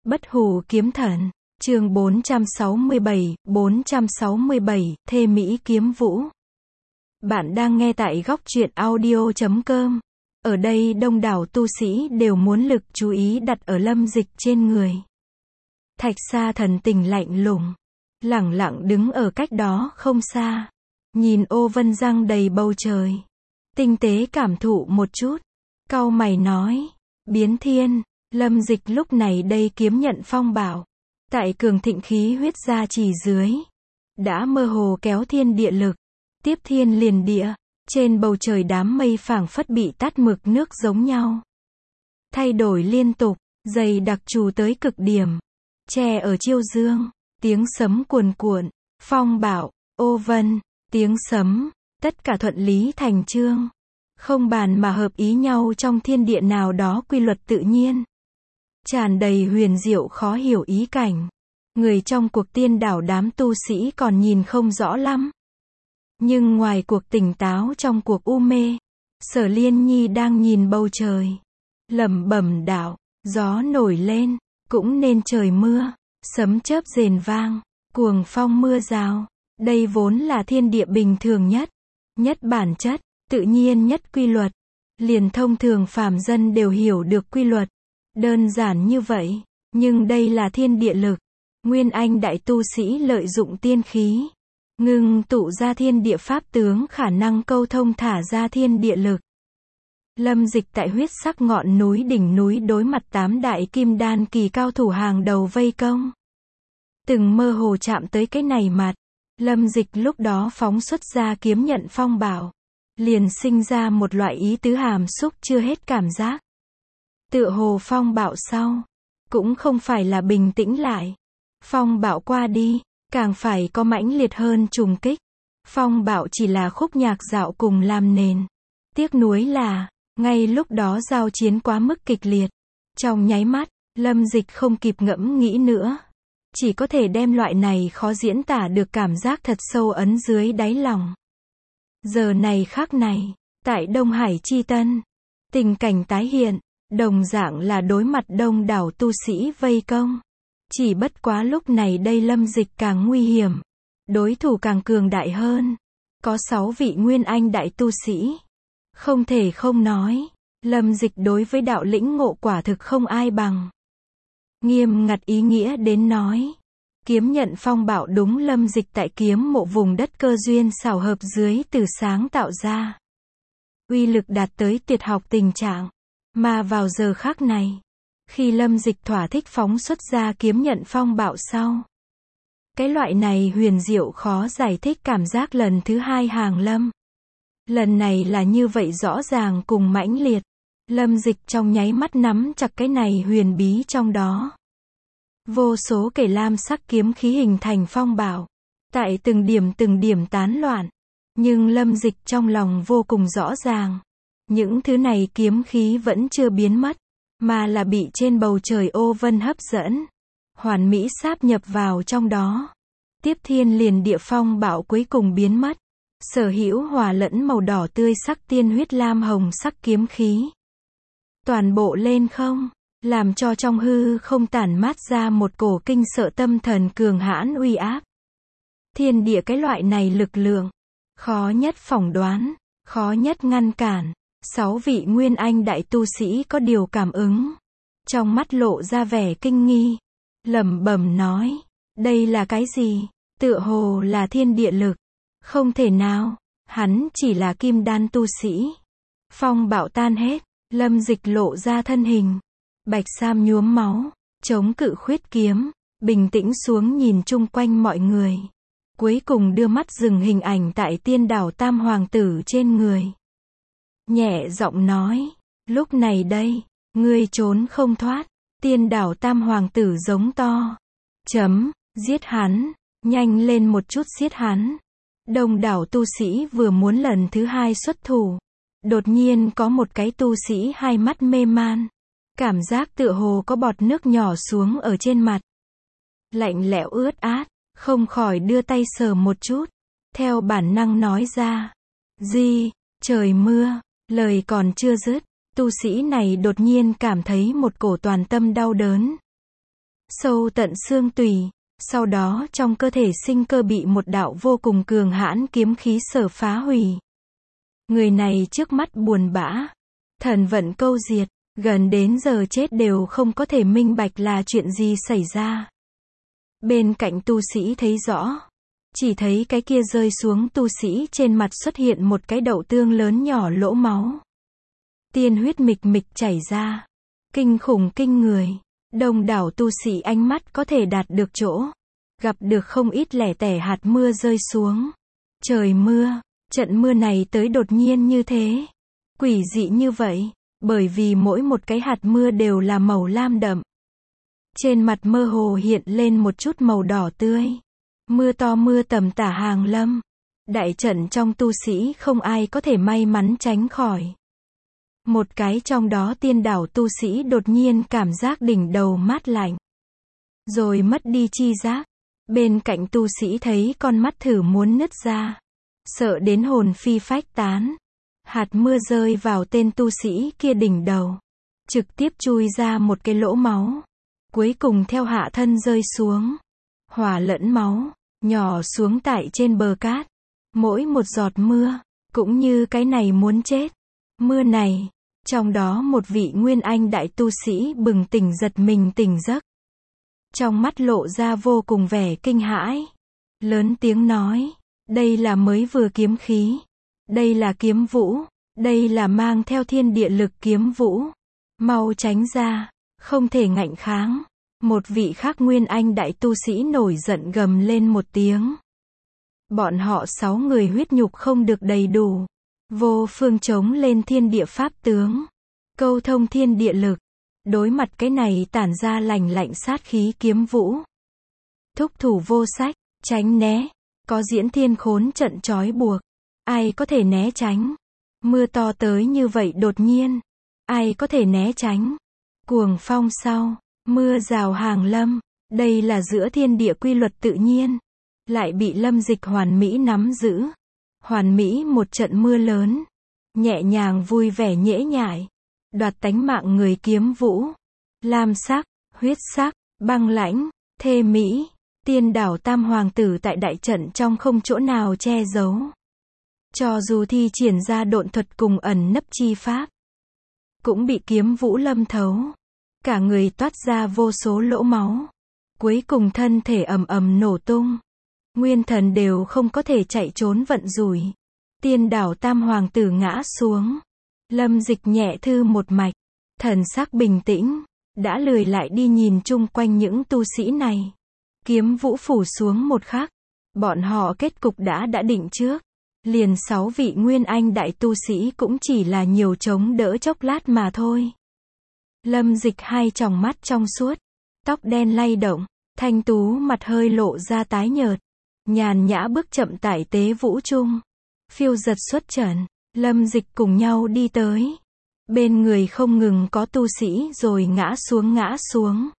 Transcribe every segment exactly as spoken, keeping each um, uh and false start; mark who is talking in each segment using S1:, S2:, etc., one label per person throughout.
S1: Bất hủ kiếm thần, chương bốn trăm sáu mươi bảy, bốn trăm sáu mươi bảy, Thê Mỹ Kiếm Vũ. Bạn đang nghe tại góc truyện audio chấm com. Ở đây đông đảo tu sĩ đều muốn lực chú ý đặt ở Lâm Dịch trên người. Thạch Sa thần tình lạnh lùng, lẳng lặng đứng ở cách đó không xa, nhìn ô vân răng đầy bầu trời, tinh tế cảm thụ một chút, cau mày nói, biến thiên. Lâm Dịch lúc này đây kiếm nhận phong bảo, tại cường thịnh khí huyết gia trì dưới, đã mơ hồ kéo thiên địa lực, tiếp thiên liền địa, trên bầu trời đám mây phảng phất bị tắt mực nước giống nhau. Thay đổi liên tục, dày đặc trù tới cực điểm, che ở chiêu dương, tiếng sấm cuồn cuộn, phong bạo, ô vân, tiếng sấm, tất cả thuận lý thành chương, không bàn mà hợp ý nhau trong thiên địa nào đó quy luật tự nhiên. Tràn đầy huyền diệu khó hiểu ý cảnh. Người trong cuộc tiên đảo đám tu sĩ còn nhìn không rõ lắm. Nhưng ngoài cuộc tỉnh táo trong cuộc u mê, Sở Liên Nhi đang nhìn bầu trời, lẩm bẩm đạo, gió nổi lên, cũng nên trời mưa, sấm chớp rền vang, cuồng phong mưa rào. Đây vốn là thiên địa bình thường nhất, nhất bản chất, tự nhiên nhất quy luật. Liền thông thường phàm dân đều hiểu được quy luật. Đơn giản như vậy, nhưng đây là thiên địa lực. Nguyên Anh đại tu sĩ lợi dụng tiên khí, ngưng tụ ra thiên địa pháp tướng khả năng câu thông thả ra thiên địa lực. Lâm Dịch tại huyết sắc ngọn núi đỉnh núi đối mặt tám đại kim đan kỳ cao thủ hàng đầu vây công. Từng mơ hồ chạm tới cái này mặt, Lâm Dịch lúc đó phóng xuất ra kiếm nhận phong bảo, liền sinh ra một loại ý tứ hàm xúc chưa hết cảm giác. Tựa hồ phong bạo sau, cũng không phải là bình tĩnh lại. Phong bạo qua đi, càng phải có mãnh liệt hơn trùng kích. Phong bạo chỉ là khúc nhạc dạo cùng làm nền. Tiếc nuối là, ngay lúc đó giao chiến quá mức kịch liệt. Trong nháy mắt, Lâm Dịch không kịp ngẫm nghĩ nữa. Chỉ có thể đem loại này khó diễn tả được cảm giác thật sâu ấn dưới đáy lòng. Giờ này khắc này, tại Đông Hải Chi Tân, tình cảnh tái hiện. Đồng dạng là đối mặt đông đảo tu sĩ vây công. Chỉ bất quá lúc này đây Lâm Dịch càng nguy hiểm. Đối thủ càng cường đại hơn. Có sáu vị Nguyên Anh đại tu sĩ. Không thể không nói, Lâm Dịch đối với đạo lĩnh ngộ quả thực không ai bằng. Nghiêm ngặt ý nghĩa đến nói. Kiếm nhận phong bạo đúng Lâm Dịch tại kiếm mộ vùng đất cơ duyên xảo hợp dưới từ sáng tạo ra. Uy lực đạt tới tuyệt học tình trạng. Mà vào giờ khắc này, khi Lâm Dịch thỏa thích phóng xuất ra kiếm nhận phong bạo sau, cái loại này huyền diệu khó giải thích cảm giác lần thứ hai hàng lâm. Lần này là như vậy rõ ràng cùng mãnh liệt. Lâm Dịch trong nháy mắt nắm chặt cái này huyền bí trong đó. Vô số kể lam sắc kiếm khí hình thành phong bạo, tại từng điểm từng điểm tán loạn. Nhưng Lâm Dịch trong lòng vô cùng rõ ràng. Những thứ này kiếm khí vẫn chưa biến mất, mà là bị trên bầu trời ô vân hấp dẫn, hoàn mỹ sáp nhập vào trong đó. Tiếp thiên liền địa phong bạo cuối cùng biến mất, sở hữu hòa lẫn màu đỏ tươi sắc tiên huyết lam hồng sắc kiếm khí. Toàn bộ lên không, làm cho trong hư không tản mát ra một cổ kinh sợ tâm thần cường hãn uy áp. Thiên địa cái loại này lực lượng, khó nhất phỏng đoán, khó nhất ngăn cản. Sáu vị Nguyên Anh đại tu sĩ có điều cảm ứng. Trong mắt lộ ra vẻ kinh nghi. Lẩm bẩm nói. Đây là cái gì? Tựa hồ là thiên địa lực. Không thể nào. Hắn chỉ là kim đan tu sĩ. Phong bạo tan hết. Lâm Dịch lộ ra thân hình. Bạch sam nhuốm máu. Chống cự khuyết kiếm. Bình tĩnh xuống nhìn chung quanh mọi người. Cuối cùng đưa mắt dừng hình ảnh tại tiên đảo Tam Hoàng tử trên người. Nhẹ giọng nói, lúc này đây, ngươi trốn không thoát. Tiên đảo Tam Hoàng tử giống to. Chấm, giết hắn, nhanh lên một chút giết hắn. Đông đảo tu sĩ vừa muốn lần thứ hai xuất thủ. Đột nhiên có một cái tu sĩ hai mắt mê man. Cảm giác tựa hồ có bọt nước nhỏ xuống ở trên mặt. Lạnh lẽo ướt át, không khỏi đưa tay sờ một chút. Theo bản năng nói ra. Gì, trời mưa. Lời còn chưa dứt, tu sĩ này đột nhiên cảm thấy một cổ toàn tâm đau đớn. sâu tận xương tủy. Sau đó trong cơ thể sinh cơ bị một đạo vô cùng cường hãn kiếm khí sở phá hủy. Người này trước mắt buồn bã, thần vận câu diệt, gần đến giờ chết đều không có thể minh bạch là chuyện gì xảy ra. Bên cạnh tu sĩ thấy rõ, chỉ thấy cái kia rơi xuống tu sĩ trên mặt xuất hiện một cái đậu tương lớn nhỏ lỗ máu. Tiên huyết mịch mịch chảy ra, kinh khủng kinh người. Đông đảo tu sĩ ánh mắt có thể đạt được chỗ, gặp được không ít lẻ tẻ hạt mưa rơi xuống. Trời mưa, trận mưa này tới đột nhiên như thế, quỷ dị như vậy, bởi vì mỗi một cái hạt mưa đều là màu lam đậm. Trên mặt mơ hồ hiện lên một chút màu đỏ tươi. Mưa to mưa tầm tả hàng lâm. Đại trận trong tu sĩ không ai có thể may mắn tránh khỏi. Một cái trong đó tiên đảo tu sĩ đột nhiên cảm giác đỉnh đầu mát lạnh. Rồi mất đi chi giác. Bên cạnh tu sĩ thấy con mắt thử muốn nứt ra. Sợ đến hồn phi phách tán. Hạt mưa rơi vào tên tu sĩ kia đỉnh đầu. Trực tiếp chui ra một cái lỗ máu. Cuối cùng theo hạ thân rơi xuống. Hỏa lẫn máu, nhỏ xuống tại trên bờ cát. Mỗi một giọt mưa, cũng như cái này muốn chết. Mưa này, trong đó một vị nguyên anh đại tu sĩ bừng tỉnh giật mình tỉnh giấc. Trong mắt lộ ra vô cùng vẻ kinh hãi. Lớn tiếng nói, đây là mới vừa kiếm khí. Đây là kiếm vũ. Đây là mang theo thiên địa lực kiếm vũ. Mau tránh ra, không thể ngạnh kháng. Một vị khác nguyên anh đại tu sĩ nổi giận gầm lên một tiếng. Bọn họ sáu người huyết nhục không được đầy đủ. Vô phương chống lên thiên địa pháp tướng. Câu thông thiên địa lực. Đối mặt cái này tản ra lành lạnh sát khí kiếm vũ. Thúc thủ vô sách, tránh né. Có diễn thiên khốn trận trói buộc. Ai có thể né tránh. Mưa to tới như vậy đột nhiên. Ai có thể né tránh. Cuồng phong sau. Mưa rào hàng lâm. Đây là giữa thiên địa quy luật tự nhiên. Lại bị Lâm Dịch hoàn mỹ nắm giữ. Hoàn mỹ một trận mưa lớn. Nhẹ nhàng vui vẻ nhễ nhại. Đoạt tánh mạng người kiếm vũ. Lam sắc, huyết sắc, băng lãnh, thê mỹ. Tiên đảo tam hoàng tử tại đại trận trong không chỗ nào che giấu. Cho dù thi triển ra độn thuật cùng ẩn nấp chi pháp. Cũng bị kiếm vũ lâm thấu. Cả người toát ra vô số lỗ máu. Cuối cùng thân thể ầm ầm nổ tung. Nguyên thần đều không có thể chạy trốn vận rủi. Tiên đảo tam hoàng tử ngã xuống. Lâm Dịch nhẹ thư một mạch. Thần sắc bình tĩnh. Đã lười lại đi nhìn chung quanh những tu sĩ này. Kiếm vũ phủ xuống một khắc. Bọn họ kết cục đã đã định trước. Liền sáu vị nguyên anh đại tu sĩ cũng chỉ là nhiều chống đỡ chốc lát mà thôi. Lâm Dịch hai tròng mắt trong suốt. Tóc đen lay động. Thanh tú mặt hơi lộ ra tái nhợt. Nhàn nhã bước chậm tại tế vũ trung. Phiêu giật xuất trận. Lâm Dịch cùng nhau đi tới. Bên người không ngừng có tu sĩ rồi ngã xuống ngã xuống.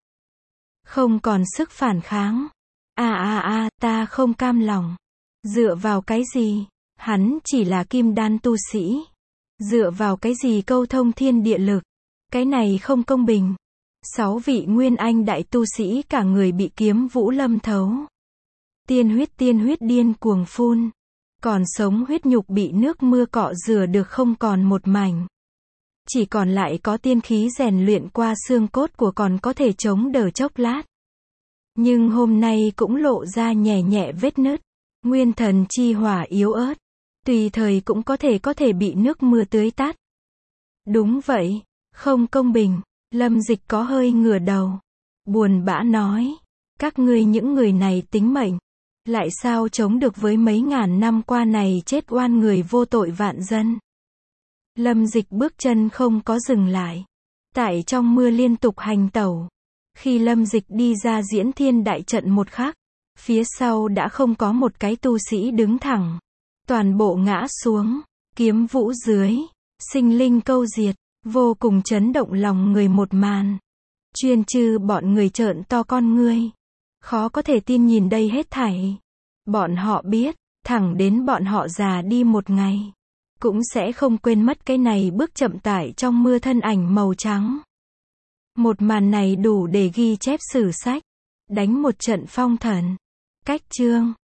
S1: Không còn sức phản kháng. À à à, ta không cam lòng. Dựa vào cái gì? Hắn chỉ là kim đan tu sĩ. Dựa vào cái gì câu thông thiên địa lực? Cái này không công bình. Sáu vị nguyên anh đại tu sĩ cả người bị kiếm vũ lâm thấu. Tiên huyết tiên huyết điên cuồng phun. Còn sống huyết nhục bị nước mưa cọ rửa được không còn một mảnh. Chỉ còn lại có tiên khí rèn luyện qua xương cốt của còn có thể chống đỡ chốc lát. Nhưng hôm nay cũng lộ ra nhẹ nhẹ vết nứt. Nguyên thần chi hỏa yếu ớt. Tùy thời cũng có thể có thể bị nước mưa tưới tát. Đúng vậy, không công bình. Lâm Dịch có hơi ngửa đầu. Buồn bã nói. Các ngươi những người này tính mệnh. Lại sao chống được với mấy ngàn năm qua này chết oan người vô tội vạn dân. Lâm Dịch bước chân không có dừng lại. Tại trong mưa liên tục hành tẩu. Khi Lâm Dịch đi ra diễn thiên đại trận một khắc. Phía sau đã không có một cái tu sĩ đứng thẳng. Toàn bộ ngã xuống. Kiếm vũ dưới. Sinh linh câu diệt. Vô cùng chấn động lòng người một màn. Chuyên chư bọn người trợn to con ngươi. Khó có thể tin nhìn đây hết thảy. Bọn họ biết, thẳng đến bọn họ già đi một ngày. Cũng sẽ không quên mất cái này bước chậm tải trong mưa thân ảnh màu trắng. Một màn này đủ để ghi chép sử sách. Đánh một trận phong thần. Cách chương